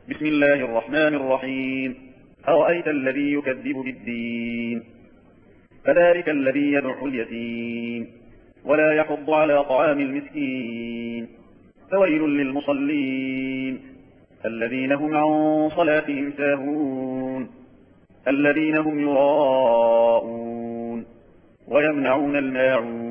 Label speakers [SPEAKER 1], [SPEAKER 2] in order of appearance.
[SPEAKER 1] بسم الله الرحمن الرحيم. أرأيت الذي يكذب بالدين فذلك الذي يدع اليتيم ولا يحض على طعام المسكين فويل للمصلين الذين هم عن صلاتهم ساهون الذين هم يراءون ويمنعون الماعون